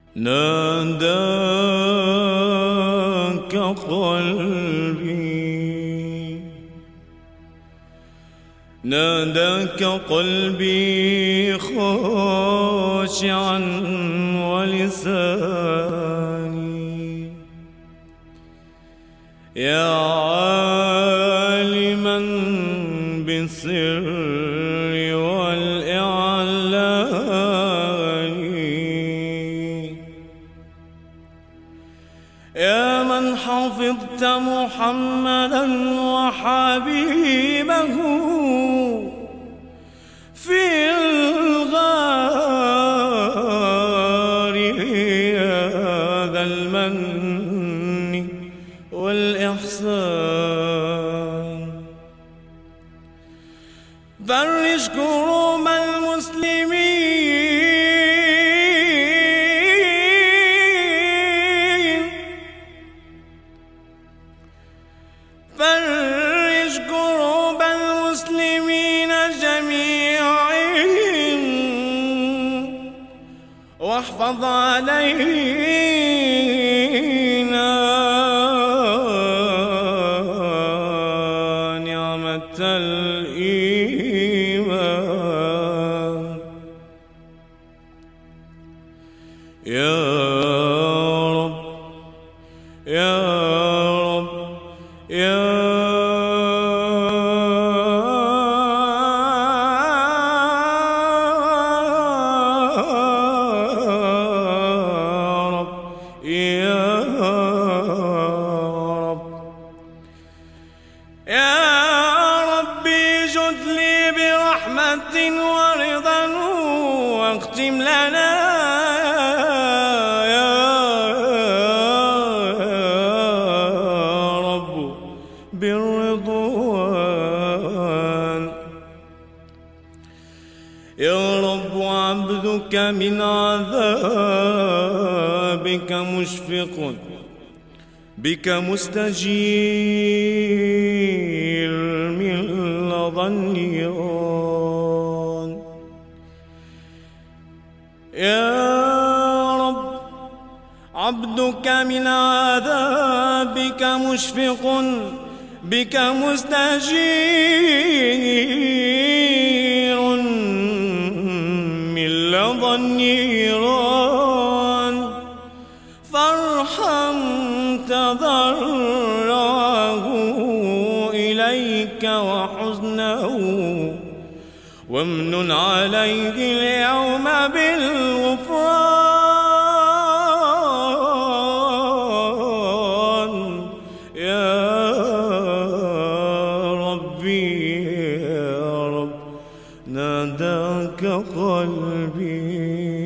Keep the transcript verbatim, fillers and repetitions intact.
ناداك قلبي ناداك قلبي خاشعا ولساني يا عالما بالسر والإعلان يا من حفظت محمدا وحبيبه في الغار يا ذا المن والإحسان فرج كروب المسلمين فرج كروب المسلمين جميعهم واحفظ علينا نعمة الإيمان يا رب يا رب يا ورضا واختم لنا يا رب بالرضوان يا رب عبدك من عذابك مشفق بك مستجير من لظى النيران يا رب عبدك من عذابك مشفق بك مستجير من لظى النيران فارحم تضرعه إليك وحزنه وامنن عليه اليوم بالغفران يا ربي يا رب ناداك قلبي